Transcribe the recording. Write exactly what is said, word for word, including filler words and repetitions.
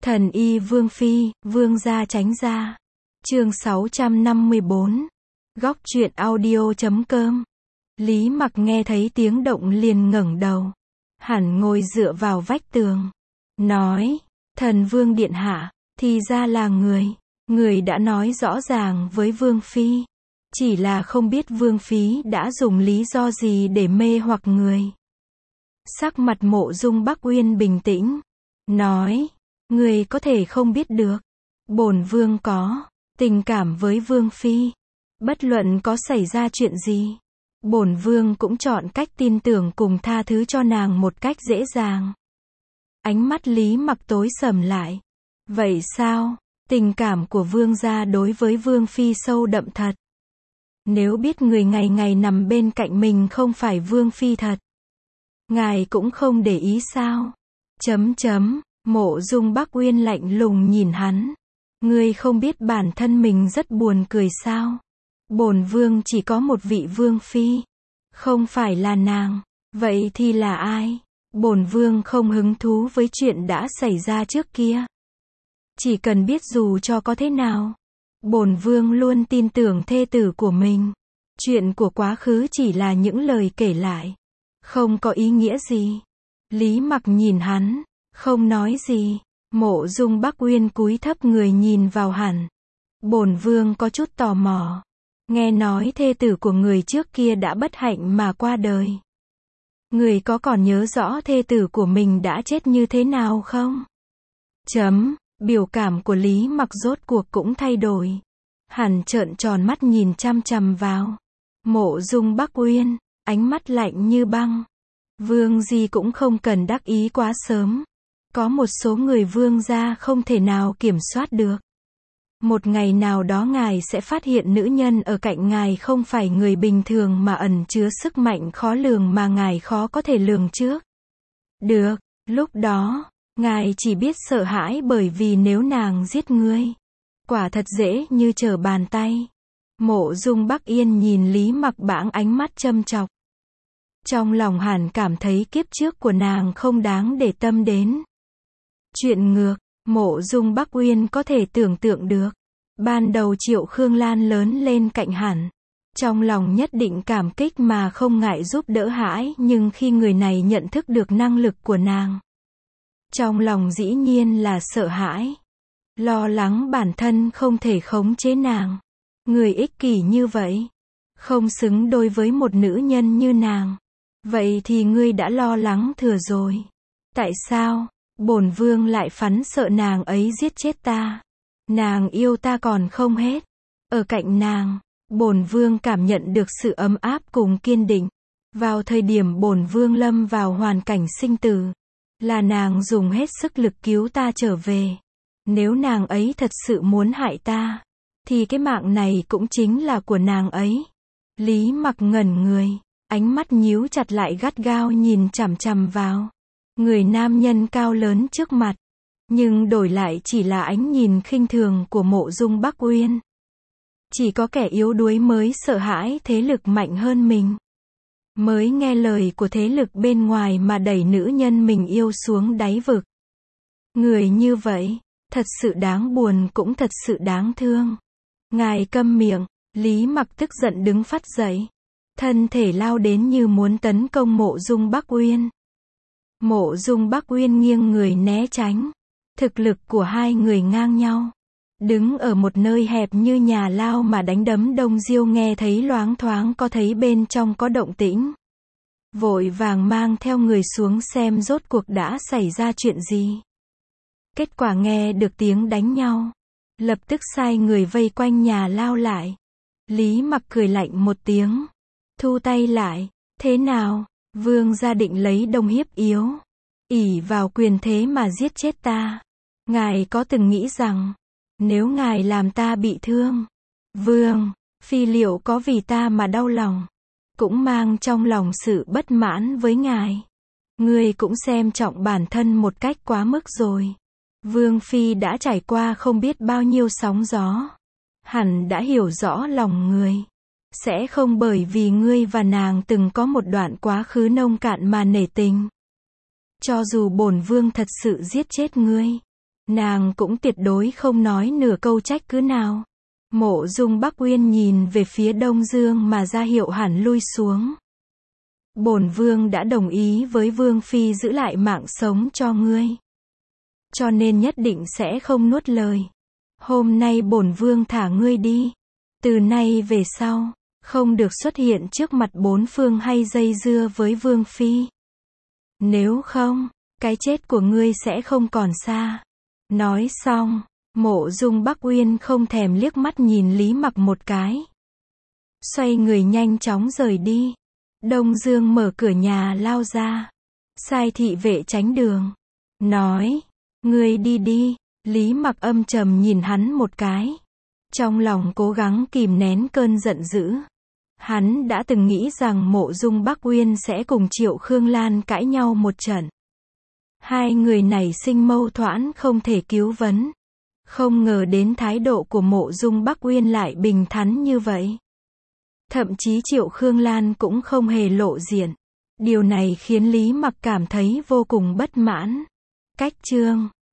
Thần y Vương Phi, Vương gia tránh ra. Chương sáu trăm năm mươi bốn. Góc truyện audio chấm com. Lý Mặc nghe thấy tiếng động liền ngẩng đầu. Hẳn ngồi dựa vào vách tường. Nói, thần Vương điện hạ, thì ra là người. Người đã nói rõ ràng với Vương Phi. Chỉ là không biết Vương Phi đã dùng lý do gì để mê hoặc người. Sắc mặt Mộ Dung Bắc Uyên bình tĩnh. Nói, người có thể không biết được. Bổn Vương có tình cảm với Vương Phi. Bất luận có xảy ra chuyện gì, bổn Vương cũng chọn cách tin tưởng cùng tha thứ cho nàng một cách dễ dàng. Ánh mắt Lý Mặc tối sầm lại. Vậy sao? Tình cảm của Vương gia đối với Vương Phi sâu đậm thật. Nếu biết người ngày ngày nằm bên cạnh mình không phải Vương Phi thật, ngài cũng không để ý sao? Chấm chấm, Mộ Dung Bắc Uyên lạnh lùng nhìn hắn. Ngươi không biết bản thân mình rất buồn cười sao? Bổn Vương chỉ có một vị Vương Phi, không phải là nàng. Vậy thì là ai? Bổn Vương không hứng thú với chuyện đã xảy ra trước kia. Chỉ cần biết dù cho có thế nào, bổn Vương luôn tin tưởng thê tử của mình. Chuyện của quá khứ chỉ là những lời kể lại, không có ý nghĩa gì. Lý Mặc nhìn hắn, không nói gì. Mộ Dung Bắc Uyên cúi thấp người nhìn vào hắn. Bổn Vương có chút tò mò. Nghe nói thê tử của người trước kia đã bất hạnh mà qua đời. Người có còn nhớ rõ thê tử của mình đã chết như thế nào không? Chấm, biểu cảm của Lý Mặc rốt cuộc cũng thay đổi. Hắn trợn tròn mắt nhìn chăm chăm vào Mộ Dung Bắc Uyên, ánh mắt lạnh như băng. Vương gì cũng không cần đắc ý quá sớm. Có một số người Vương gia không thể nào kiểm soát được. Một ngày nào đó ngài sẽ phát hiện nữ nhân ở cạnh ngài không phải người bình thường mà ẩn chứa sức mạnh khó lường mà ngài khó có thể lường trước. Được, lúc đó, ngài chỉ biết sợ hãi bởi vì nếu nàng giết ngươi, quả thật dễ như trở bàn tay. Mộ Dung Bắc Yên nhìn Lý Mặc bãng ánh mắt châm chọc. Trong lòng hẳn cảm thấy kiếp trước của nàng không đáng để tâm đến. Chuyện ngược, Mộ Dung Bắc Uyên có thể tưởng tượng được. Ban đầu Triệu Khương Lan lớn lên cạnh hắn, trong lòng nhất định cảm kích mà không ngại giúp đỡ hãi, nhưng khi người này nhận thức được năng lực của nàng, trong lòng dĩ nhiên là sợ hãi. Lo lắng bản thân không thể khống chế nàng. Người ích kỷ như vậy, không xứng đôi với một nữ nhân như nàng. Vậy thì ngươi đã lo lắng thừa rồi. Tại sao? Bổn Vương lại phắn sợ nàng ấy giết chết ta. Nàng yêu ta còn không hết. Ở cạnh nàng, bổn Vương cảm nhận được sự ấm áp cùng kiên định. Vào thời điểm bổn Vương lâm vào hoàn cảnh sinh tử, là nàng dùng hết sức lực cứu ta trở về. Nếu nàng ấy thật sự muốn hại ta, thì cái mạng này cũng chính là của nàng ấy. Lý Mặc ngẩn người, ánh mắt nhíu chặt lại gắt gao nhìn chằm chằm vào người nam nhân cao lớn trước mặt, nhưng đổi lại chỉ là ánh nhìn khinh thường của Mộ Dung Bắc Uyên. Chỉ có kẻ yếu đuối mới sợ hãi thế lực mạnh hơn mình, mới nghe lời của thế lực bên ngoài mà đẩy nữ nhân mình yêu xuống đáy vực. Người như vậy, thật sự đáng buồn cũng thật sự đáng thương. Ngài câm miệng. Lý Mặc tức giận đứng phắt dậy, thân thể lao đến như muốn tấn công Mộ Dung Bắc Uyên. Mộ Dung Bắc Uyên nghiêng người né tránh. Thực lực của hai người ngang nhau. Đứng ở một nơi hẹp như nhà lao mà đánh đấm Đông Diêu nghe thấy loáng thoáng có thấy bên trong có động tĩnh. Vội vàng mang theo người xuống xem rốt cuộc đã xảy ra chuyện gì. Kết quả nghe được tiếng đánh nhau, lập tức sai người vây quanh nhà lao lại. Lý Mặc cười lạnh một tiếng, thu tay lại. Thế nào? Vương gia định lấy đông hiếp yếu, ỷ vào quyền thế mà giết chết ta. Ngài có từng nghĩ rằng, nếu ngài làm ta bị thương, Vương Phi liệu có vì ta mà đau lòng, cũng mang trong lòng sự bất mãn với ngài. Ngươi cũng xem trọng bản thân một cách quá mức rồi. Vương Phi đã trải qua không biết bao nhiêu sóng gió, hẳn đã hiểu rõ lòng người. Sẽ không bởi vì ngươi và nàng từng có một đoạn quá khứ nông cạn mà nể tình. Cho dù bổn vương thật sự giết chết ngươi, Nàng cũng tuyệt đối không nói nửa câu trách cứ nào. Mộ Dung Bắc Uyên nhìn về phía Đông Dương mà ra hiệu hắn lui xuống. Bổn vương đã đồng ý với vương phi giữ lại mạng sống cho ngươi, cho nên nhất định sẽ không nuốt lời. Hôm nay bổn vương thả ngươi đi. Từ nay về sau, không được xuất hiện trước mặt bốn phương hay dây dưa với vương phi. Nếu không, cái chết của ngươi sẽ không còn xa. Nói xong, Mộ Dung Bắc Uyên không thèm liếc mắt nhìn Lý Mặc một cái. Xoay người nhanh chóng rời đi. Đông Dương mở cửa nhà lao ra. Sai thị vệ tránh đường. Nói, ngươi đi đi. Lý Mặc âm trầm nhìn hắn một cái. Trong lòng cố gắng kìm nén cơn giận dữ. Hắn đã từng nghĩ rằng Mộ Dung Bắc Uyên sẽ cùng Triệu Khương Lan cãi nhau một trận. Hai người này sinh mâu thuẫn không thể cứu vấn. Không ngờ đến thái độ của Mộ Dung Bắc Uyên lại bình thản như vậy. Thậm chí Triệu Khương Lan cũng không hề lộ diện. Điều này khiến Lý Mặc cảm thấy vô cùng bất mãn. Cách chương